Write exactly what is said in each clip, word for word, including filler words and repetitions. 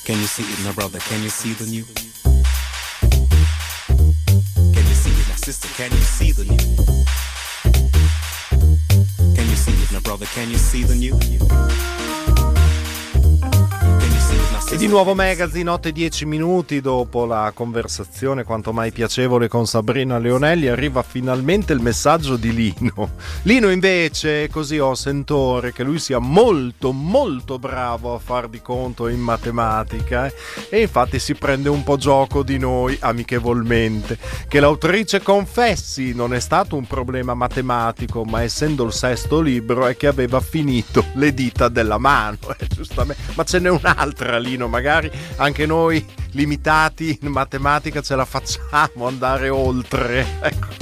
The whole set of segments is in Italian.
Can you see it, my brother? Can you see the new? Can you see it, my sister? Can you see the new? Can you see it, my brother? Can you see the new? E di nuovo Magazine, otto e dieci minuti dopo la conversazione quanto mai piacevole con Sabrina Leonelli, arriva finalmente il messaggio di Lino. Lino invece, così ho sentore che lui sia molto molto bravo a far di conto in matematica, eh? E infatti si prende un po' gioco di noi amichevolmente, che l'autrice confessi non è stato un problema matematico, ma essendo il sesto libro è che aveva finito le dita della mano, eh, giustamente. Ma ce n'è un'altra, Lino, magari anche noi limitati in matematica ce la facciamo andare oltre, ecco.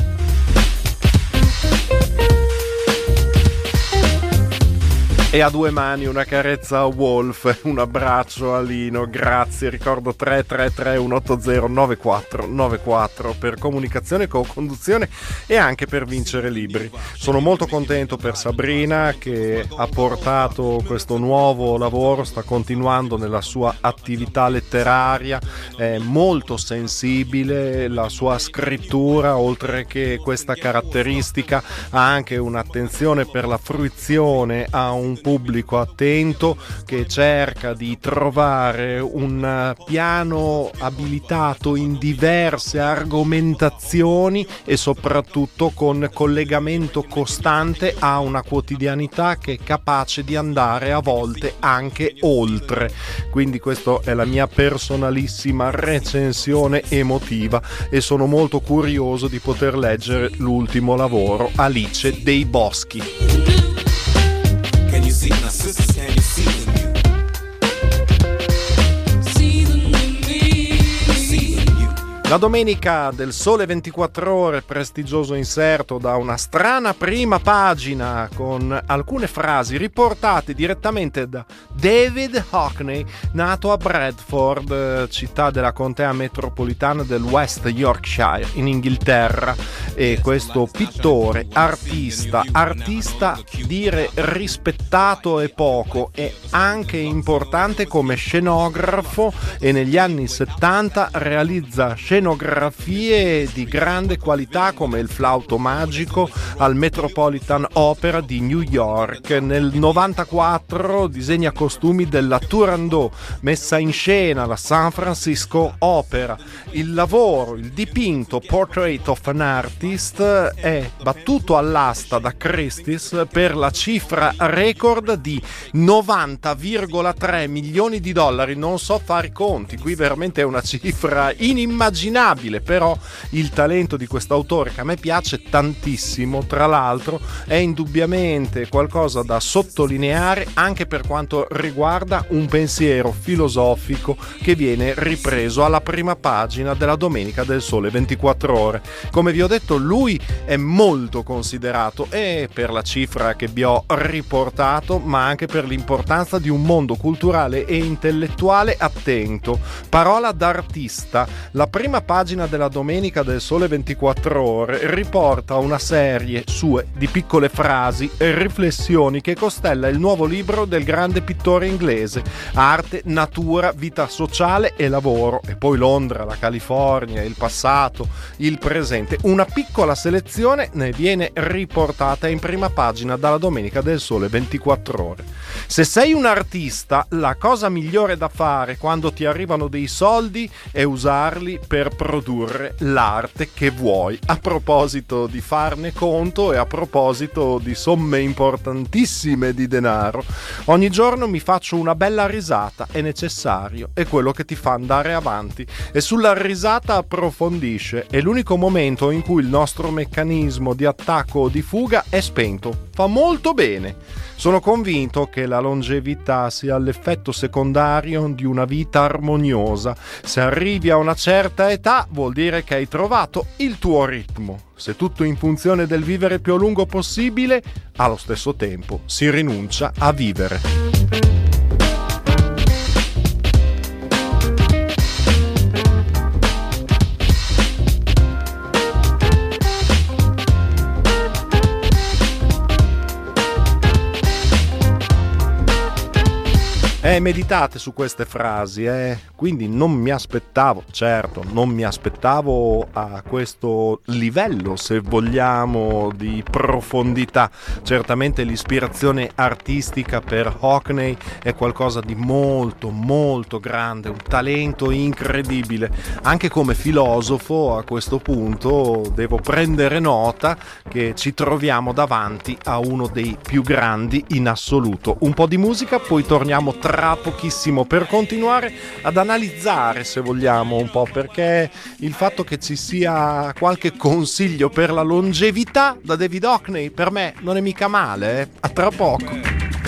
E a due mani una carezza a Wolf, un abbraccio a Lino, grazie. Ricordo tre tre tre uno otto zero nove quattro nove quattro per comunicazione, co-conduzione e anche per vincere libri. Sono molto contento per Sabrina che ha portato questo nuovo lavoro, sta continuando nella sua attività letteraria, è molto sensibile, la sua scrittura oltre che questa caratteristica ha anche un'attenzione per la fruizione, ha un pubblico attento che cerca di trovare un piano abilitato in diverse argomentazioni e soprattutto con collegamento costante a una quotidianità che è capace di andare a volte anche oltre. Quindi questa è la mia personalissima recensione emotiva e sono molto curioso di poter leggere l'ultimo lavoro, Alice dei Boschi. Can you see my sisters? Can you see the new? See the new. See the new. La domenica del Sole ventiquattro Ore, prestigioso inserto da una strana prima pagina con alcune frasi riportate direttamente da David Hockney, nato a Bradford, città della contea metropolitana del West Yorkshire in Inghilterra. E questo pittore, artista, artista dire rispettato è poco, è anche importante come scenografo e negli anni settanta realizza scenografie di grande qualità come il Flauto Magico al Metropolitan Opera di New York. Nel novantaquattro disegna costumi della Turandot, messa in scena alla San Francisco Opera. Il lavoro, il dipinto Portrait of an Artist è battuto all'asta da Christie's per la cifra record di novanta virgola tre milioni di dollari. Non so fare i conti, qui veramente è una cifra inimmaginabile, però il talento di quest'autore, che a me piace tantissimo, tra l'altro è indubbiamente qualcosa da sottolineare anche per quanto riguarda un pensiero filosofico che viene ripreso alla prima pagina della domenica del Sole ventiquattro Ore. Come vi ho detto, lui è molto considerato e per la cifra che vi ho riportato, ma anche per l'importanza di un mondo culturale e intellettuale attento. Parola d'artista. La prima pagina della domenica del Sole ventiquattro Ore riporta una serie sue di piccole frasi e riflessioni che costella il nuovo libro del grande pittore inglese, Arte, natura, vita sociale e lavoro, e poi Londra, la California, il passato, il presente. Una piccola selezione ne viene riportata in prima pagina dalla domenica del Sole ventiquattro Ore. Se sei un artista, la cosa migliore da fare quando ti arrivano dei soldi è usarli per produrre l'arte che vuoi. A proposito di farne conto e a proposito di somme importantissime di denaro, ogni giorno mi faccio una bella risata, è necessario, è quello che ti fa andare avanti. E sulla risata approfondisce, è l'unico momento in cui il nostro meccanismo di attacco o di fuga è spento. Fa molto bene. Sono convinto che la longevità sia l'effetto secondario di una vita armoniosa. Se arrivi a una certa età vuol dire che hai trovato il tuo ritmo. Se tutto in funzione del vivere più a lungo possibile, allo stesso tempo si rinuncia a vivere. Eh, meditate su queste frasi, eh. Quindi non mi aspettavo, certo, non mi aspettavo a questo livello, se vogliamo, di profondità. Certamente l'ispirazione artistica per Hockney è qualcosa di molto, molto grande, un talento incredibile. Anche come filosofo, a questo punto, devo prendere nota che ci troviamo davanti a uno dei più grandi in assoluto. Un po' di musica, poi torniamo tra pochissimo per continuare ad analizzare, se vogliamo, un po', perché il fatto che ci sia qualche consiglio per la longevità da David Hockney per me non è mica male, eh? A tra poco.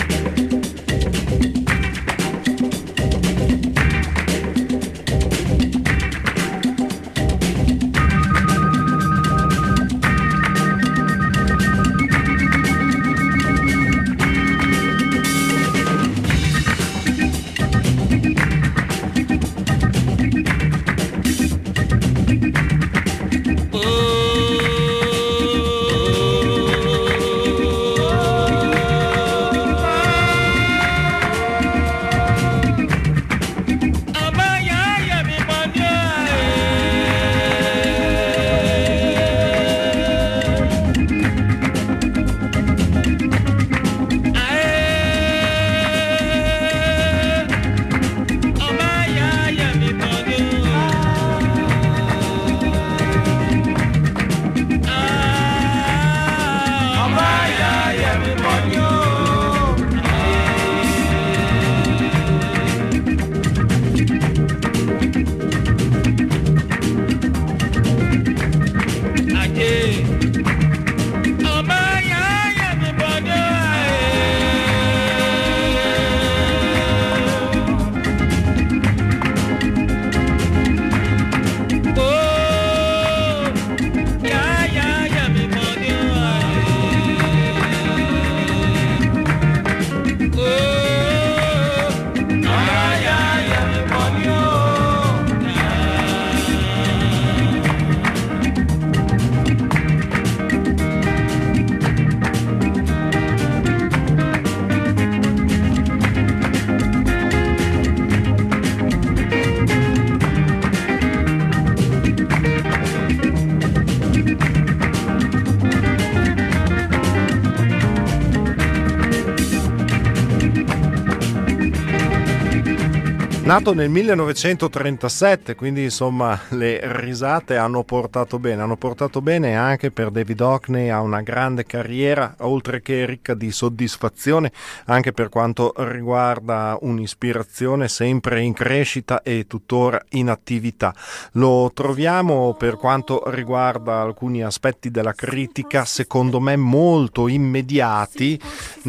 Nato nel millenovecentotrentasette, quindi insomma le risate hanno portato bene, hanno portato bene anche per David Hockney, ha una grande carriera, oltre che ricca di soddisfazione, anche per quanto riguarda un'ispirazione sempre in crescita e tuttora in attività. Lo troviamo per quanto riguarda alcuni aspetti della critica, secondo me molto immediati,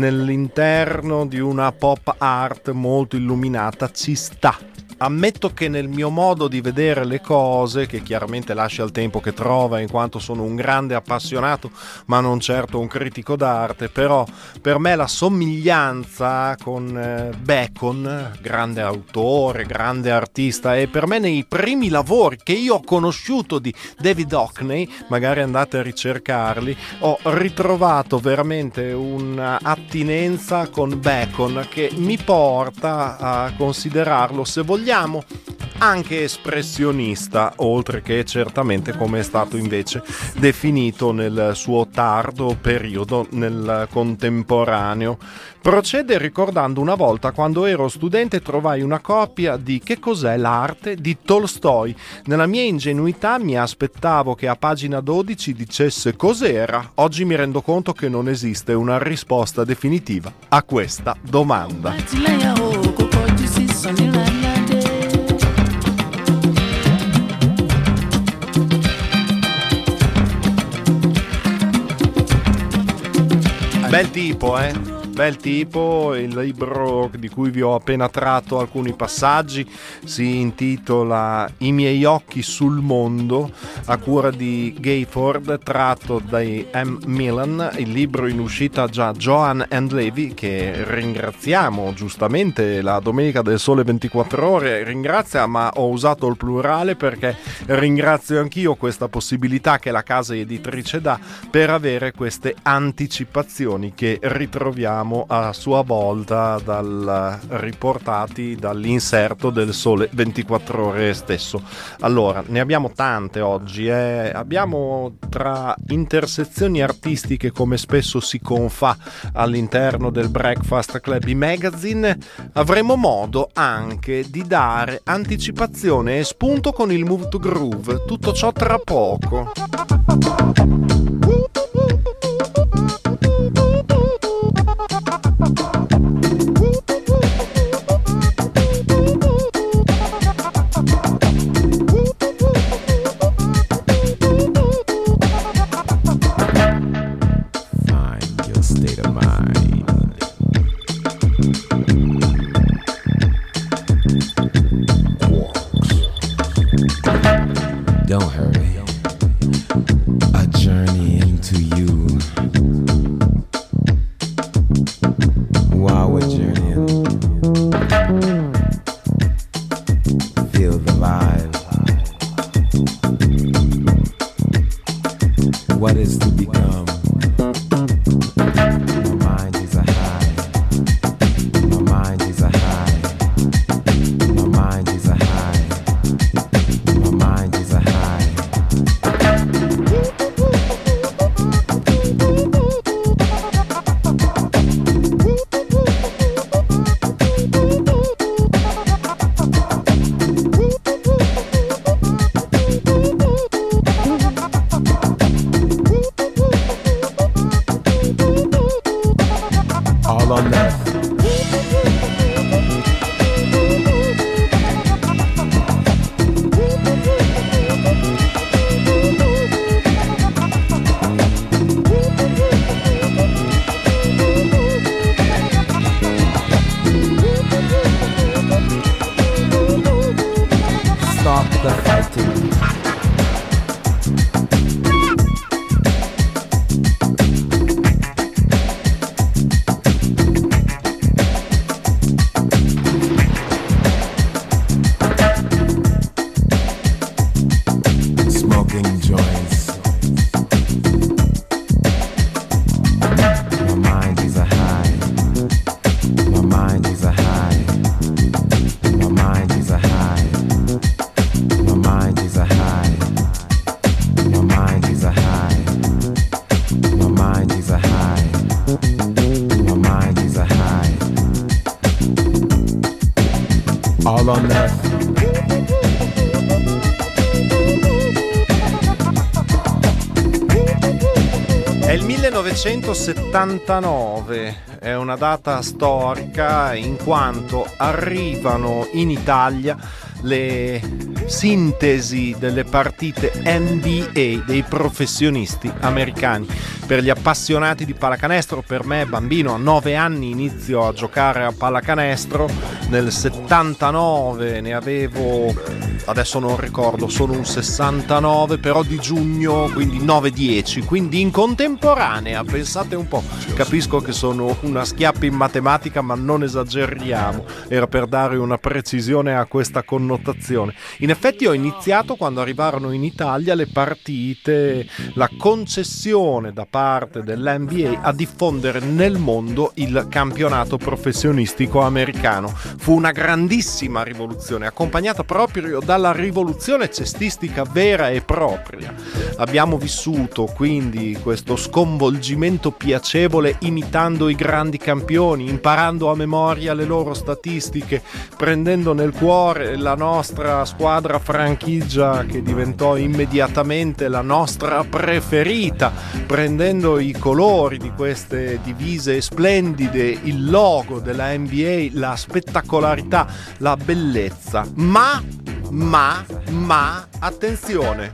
nell'interno di una pop art molto illuminata. Ci sta. Ammetto che nel mio modo di vedere le cose, che chiaramente lascia il tempo che trova in quanto sono un grande appassionato ma non certo un critico d'arte, però per me la somiglianza con eh, Bacon, grande autore, grande artista, e per me nei primi lavori che io ho conosciuto di David Hockney, magari andate a ricercarli, ho ritrovato veramente un'attinenza con Bacon che mi porta a considerarlo, se vogliamo, anche espressionista, oltre che certamente come è stato invece definito nel suo tardo periodo nel contemporaneo. Procede ricordando una volta quando ero studente trovai una copia di Che cos'è l'arte di Tolstoi. Nella mia ingenuità mi aspettavo che a pagina dodici dicesse cos'era. Oggi mi rendo conto che non esiste una risposta definitiva a questa domanda. Bel tipo, eh? Bel tipo. Il libro di cui vi ho appena tratto alcuni passaggi si intitola I miei occhi sul mondo, a cura di Gayford, tratto dai M. Millan, il libro in uscita già Joan and Levy, che ringraziamo giustamente, la Domenica del Sole ventiquattro Ore ringrazia, ma ho usato il plurale perché ringrazio anch'io questa possibilità che la casa editrice dà per avere queste anticipazioni che ritroviamo leggiamo a sua volta dal, riportati dall'inserto del Sole ventiquattro Ore stesso. Allora, ne abbiamo tante oggi, eh. Abbiamo tra intersezioni artistiche, come spesso si confà all'interno del Breakfast Club Magazine, avremo modo anche di dare anticipazione e spunto con il Move to Groove. Tutto ciò tra poco. Don't hurry. A journey into you. While we're journeying, feel the vibe. What is to become? My mind is a high. My mind is a high. My mind is a high. My mind is a high. All on that. Stop the fighting. Smoking joints. My mind is a high. My mind is a high. My mind is a high. My mind is a high. My mind is a high. My mind is a high. My mind is a high. All on that. È il millenovecentosettantanove, è una data storica in quanto arrivano in Italia le sintesi delle partite N B A dei professionisti americani. Per gli appassionati di pallacanestro, per me bambino a nove anni inizio a giocare a pallacanestro, nel settantanove ne avevo, adesso non ricordo, sono un sessantanove, però di giugno, quindi nove dieci, quindi in contemporanea, pensate un po'. Capisco che sono una schiappa in matematica, ma non esageriamo, era per dare una precisione a questa connotazione. In effetti ho iniziato quando arrivarono in Italia le partite, la concessione da parte dell'N B A a diffondere nel mondo il campionato professionistico americano. Fu una grandissima rivoluzione, accompagnata proprio dalla rivoluzione cestistica vera e propria. Abbiamo vissuto quindi questo sconvolgimento piacevole imitando i grandi campioni, imparando a memoria le loro statistiche, prendendo nel cuore la nostra squadra franchigia che diventò immediatamente la nostra preferita, prendendo i colori di queste divise splendide, il logo della N B A, la spettacolarità, la bellezza. Ma, ma, ma, attenzione!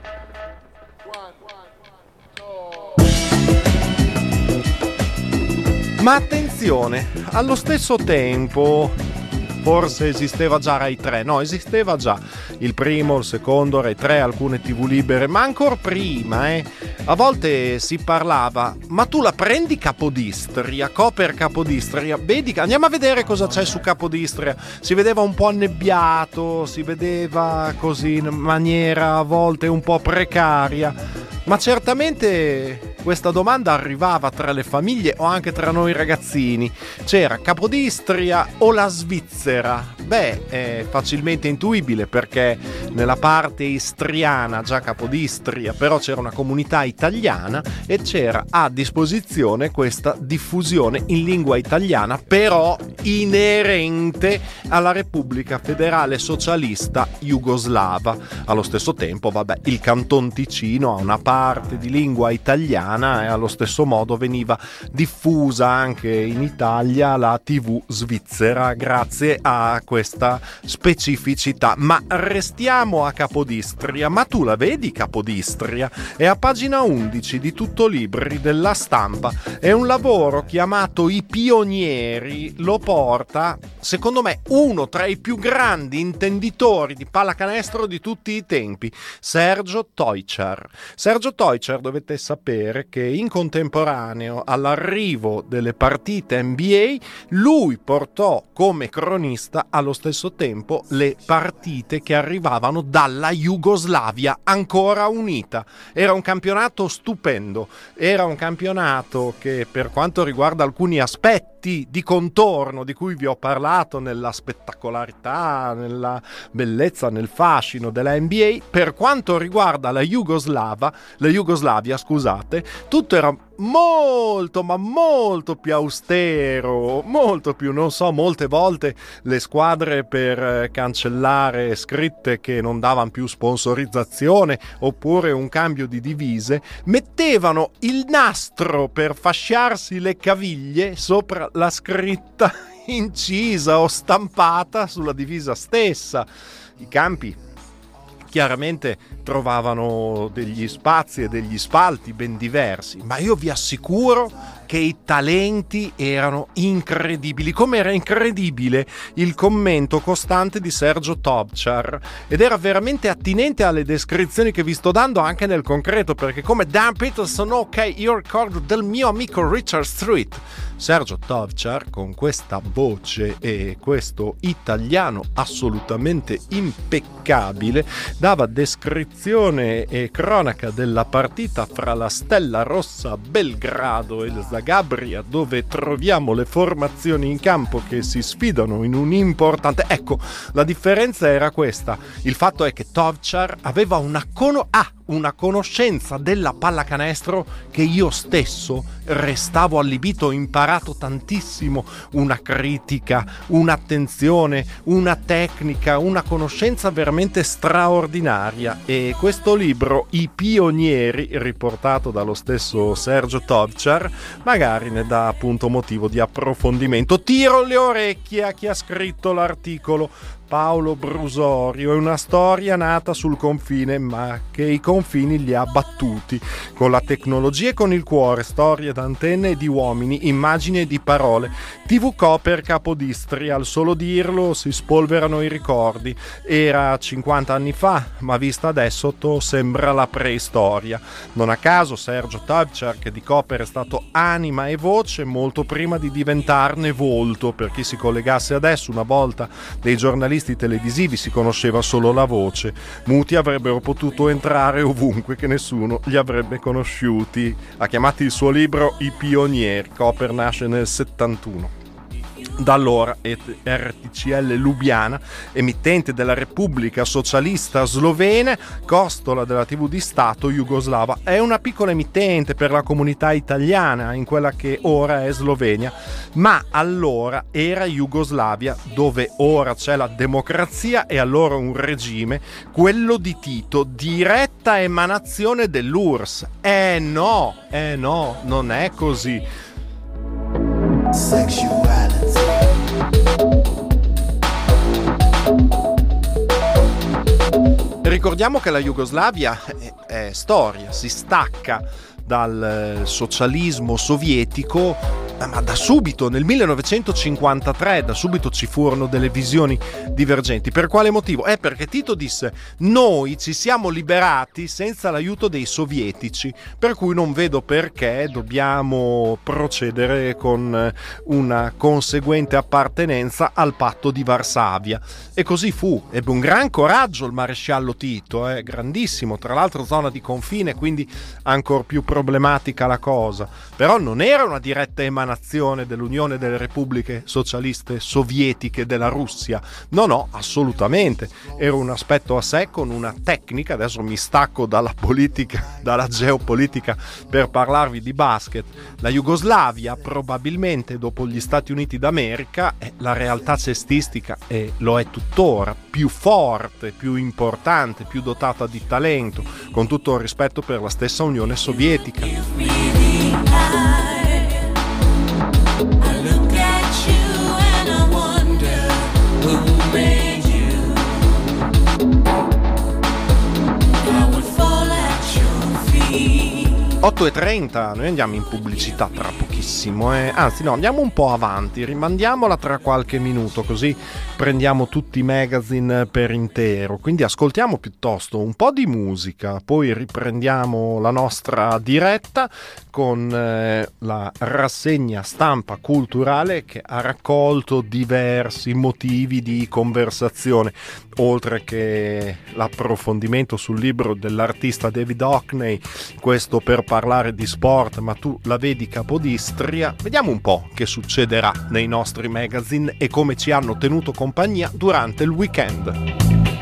Ma attenzione, allo stesso tempo forse esisteva già Rai tre, no, esisteva già il primo, il secondo, Rai tre, alcune tivù libere, ma ancora prima, eh, a volte si parlava, ma tu la prendi Capodistria, Coper Capodistria, vedi, andiamo a vedere cosa c'è su Capodistria, si vedeva un po' annebbiato, si vedeva così in maniera a volte un po' precaria, ma certamente questa domanda arrivava tra le famiglie o anche tra noi ragazzini. C'era Capodistria o la Svizzera? Beh, è facilmente intuibile perché nella parte istriana, già Capodistria, però c'era una comunità italiana e c'era a disposizione questa diffusione in lingua italiana, però inerente alla Repubblica Federale Socialista Jugoslava. Allo stesso tempo, vabbè, il Canton Ticino ha una parte di lingua italiana e allo stesso modo veniva diffusa anche in Italia la tivù svizzera grazie a questa specificità. Ma restiamo a Capodistria. Ma tu la vedi Capodistria? È a pagina undici di Tutto Libri della Stampa. È un lavoro chiamato I Pionieri. Lo porta, secondo me, uno tra i più grandi intenditori di pallacanestro di tutti i tempi, Sergio Teucher. Sergio Teucher, dovete sapere che in contemporaneo all'arrivo delle partite N B A, lui portò come cronista allo stesso tempo le partite che arrivavano dalla Jugoslavia ancora unita. Era un campionato stupendo, era un campionato che, per quanto riguarda alcuni aspetti di contorno di cui vi ho parlato, nella spettacolarità, nella bellezza, nel fascino della N B A, per quanto riguarda la Jugoslava, la Jugoslavia, scusate, tutto era molto ma molto più austero, molto più, non so, molte volte le squadre per cancellare scritte che non davano più sponsorizzazione oppure un cambio di divise mettevano il nastro per fasciarsi le caviglie sopra la scritta incisa o stampata sulla divisa stessa. I campi chiaramente trovavano degli spazi e degli spalti ben diversi, ma io vi assicuro che i talenti erano incredibili, come era incredibile il commento costante di Sergio Teucher, ed era veramente attinente alle descrizioni che vi sto dando anche nel concreto, perché come Dan Peterson, ok, io ricordo del mio amico Richard Street, Sergio Teucher con questa voce e questo italiano assolutamente impeccabile dava descrizione e cronaca della partita fra la Stella Rossa Belgrado e il Zagabria, dove troviamo le formazioni in campo che si sfidano in un importante... Ecco, la differenza era questa. Il fatto è che Teucher aveva una cono... ah, una conoscenza della pallacanestro che io stesso restavo allibito, ho imparato tantissimo, una critica, un'attenzione, una tecnica, una conoscenza veramente straordinaria. E questo libro, I Pionieri, riportato dallo stesso Sergio Teucher, magari ne dà appunto motivo di approfondimento. Tiro le orecchie a chi ha scritto l'articolo, Paolo Brusorio. È una storia nata sul confine, ma che i confini li ha battuti. Con la tecnologia e con il cuore, storie d'antenne e di uomini, immagini e di parole. T V Koper Capodistria, al solo dirlo si spolverano i ricordi. Era cinquanta anni fa, ma vista adesso to sembra la preistoria. Non a caso Sergio Teucher, che di Koper è stato anima e voce molto prima di diventarne volto. Per chi si collegasse adesso, una volta dei giornalisti televisivi si conosceva solo la voce. Muti avrebbero potuto entrare ovunque, che nessuno li avrebbe conosciuti. Ha chiamato il suo libro I Pionieri. Koper nasce nel settantuno. Da allora R T C L Lubiana, emittente della Repubblica Socialista Slovena, costola della tivù di Stato jugoslava, è una piccola emittente per la comunità italiana in quella che ora è Slovenia, ma allora era Jugoslavia, dove ora c'è la democrazia e allora un regime, quello di Tito, diretta emanazione dell'U R S S. Eh no, eh no, non è così. Sexuality. Ricordiamo che la Jugoslavia è, è storia, si stacca dal socialismo sovietico ma da subito, nel millenovecentocinquantatré, da subito ci furono delle visioni divergenti. Per quale motivo? È perché Tito disse: noi ci siamo liberati senza l'aiuto dei sovietici, per cui non vedo perché dobbiamo procedere con una conseguente appartenenza al patto di Varsavia. E così fu. Ebbe un gran coraggio il maresciallo Tito, eh, grandissimo, tra l'altro zona di confine, quindi ancor più problematica la cosa. Però non era una diretta emanazione dell'Unione delle Repubbliche Socialiste Sovietiche della Russia, no no, assolutamente, era un aspetto a sé con una tecnica. Adesso mi stacco dalla politica, dalla geopolitica, per parlarvi di basket. La Jugoslavia probabilmente dopo gli Stati Uniti d'America è la realtà cestistica, e lo è tuttora, più forte, più importante, più dotata di talento, con tutto il rispetto per la stessa Unione Sovietica. otto e trenta, noi andiamo in pubblicità tra pochissimo, eh? Anzi no, andiamo un po' avanti, rimandiamola tra qualche minuto, così prendiamo tutti i magazine per intero. Quindi ascoltiamo piuttosto un po' di musica, poi riprendiamo la nostra diretta con eh, la rassegna stampa culturale che ha raccolto diversi motivi di conversazione, oltre che l'approfondimento sul libro dell'artista David Hockney, questo per parlare di sport, ma tu la vedi Capodistria. Vediamo un po' che succederà nei nostri magazine e come ci hanno tenuto compagnia durante il weekend.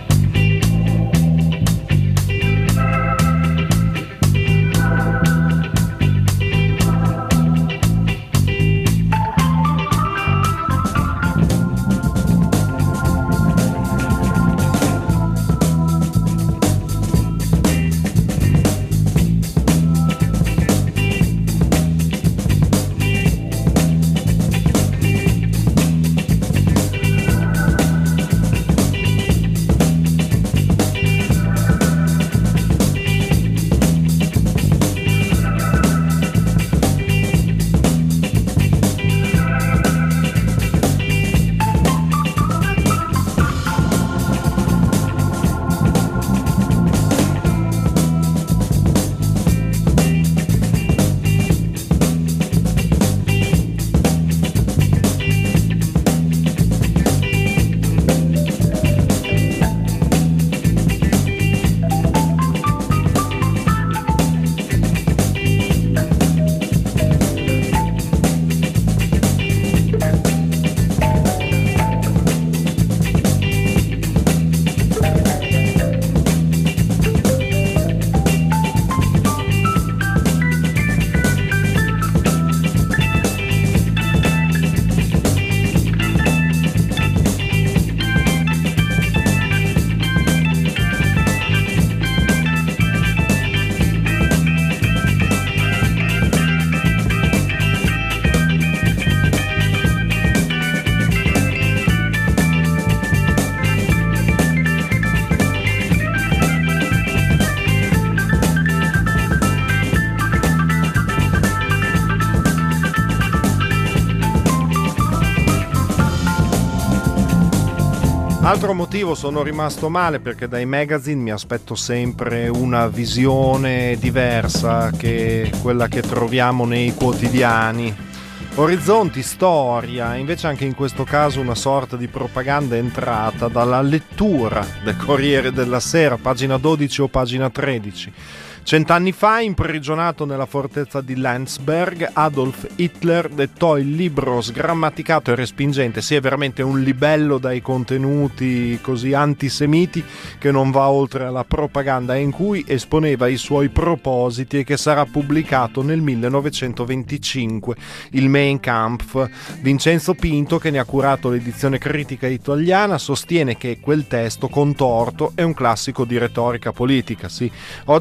Altro motivo, sono rimasto male perché dai magazine mi aspetto sempre una visione diversa che quella che troviamo nei quotidiani. Orizzonti, storia, invece anche in questo caso una sorta di propaganda entrata dalla lettura del Corriere della Sera, pagina dodici o pagina tredici. Cent'anni fa, imprigionato nella fortezza di Landsberg, Adolf Hitler dettò il libro sgrammaticato e respingente. Sì, è veramente un libello dai contenuti così antisemiti che non va oltre alla propaganda, in cui esponeva i suoi propositi e che sarà pubblicato nel millenovecentoventicinque, il Mein Kampf. Vincenzo Pinto, che ne ha curato l'edizione critica italiana, sostiene che quel testo contorto è un classico di retorica politica. Sì, oggi è molto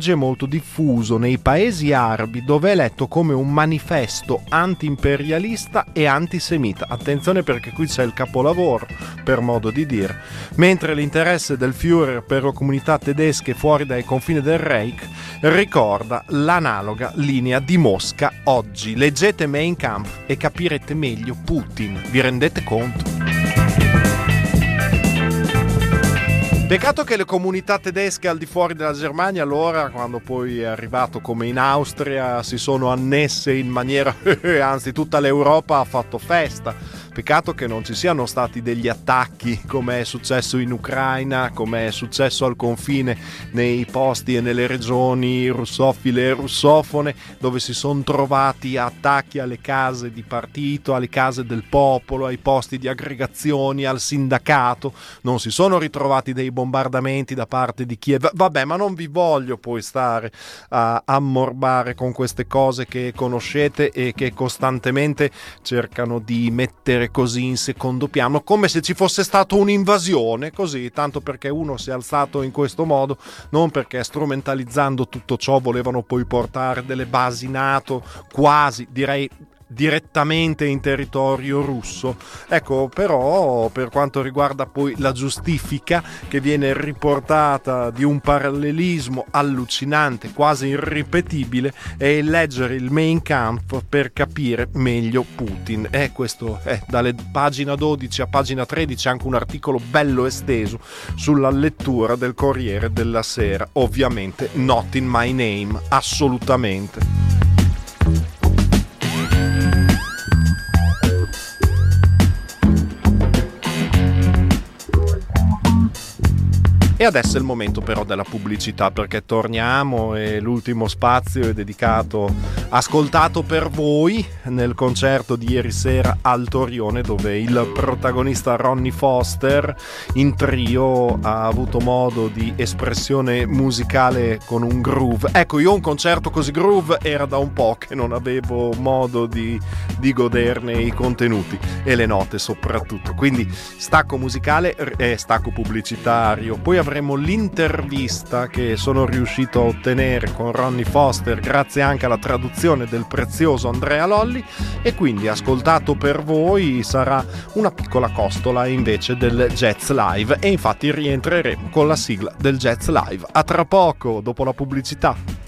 diffuso nei paesi arabi, dove è letto come un manifesto anti-imperialista e antisemita. Attenzione, perché qui c'è il capolavoro, per modo di dire. Mentre l'interesse del Führer per le comunità tedesche fuori dai confini del Reich ricorda l'analoga linea di Mosca oggi. Leggete Mein Kampf e capirete meglio Putin, vi rendete conto? Peccato che le comunità tedesche al di fuori della Germania, allora, quando poi è arrivato come in Austria, si sono annesse in maniera... anzi, tutta l'Europa ha fatto festa. Peccato che non ci siano stati degli attacchi come è successo in Ucraina, come è successo al confine nei posti e nelle regioni russofile e russofone, dove si sono trovati attacchi alle case di partito, alle case del popolo, ai posti di aggregazioni, al sindacato. Non si sono ritrovati dei bombardamenti da parte di Kiev. Vabbè, ma non vi voglio poi stare a ammorbare con queste cose che conoscete e che costantemente cercano di mettere così in secondo piano, come se ci fosse stata un'invasione, così, tanto perché uno si è alzato in questo modo, non perché strumentalizzando tutto ciò volevano poi portare delle basi NATO quasi, direi, direttamente in territorio russo. Ecco, però per quanto riguarda poi la giustifica che viene riportata di un parallelismo allucinante, quasi irripetibile, è il leggere il Mein Kampf per capire meglio Putin. E questo è dalle pagina dodici a pagina tredici anche un articolo bello esteso sulla lettura del Corriere della Sera, ovviamente not in my name, assolutamente. E adesso è il momento però della pubblicità, perché torniamo e l'ultimo spazio è dedicato, ascoltato per voi, nel concerto di ieri sera al Torione, dove il protagonista Ronnie Foster in trio ha avuto modo di espressione musicale con un groove. Ecco, io un concerto così groove era da un po' che non avevo modo di, di goderne i contenuti e le note soprattutto. Quindi stacco musicale e stacco pubblicitario. Poi avremo l'intervista che sono riuscito a ottenere con Ronnie Foster grazie anche alla traduzione del prezioso Andrea Lolli, e quindi ascoltato per voi sarà una piccola costola invece del Jazz Live, e infatti rientreremo con la sigla del Jazz Live. A tra poco, dopo la pubblicità.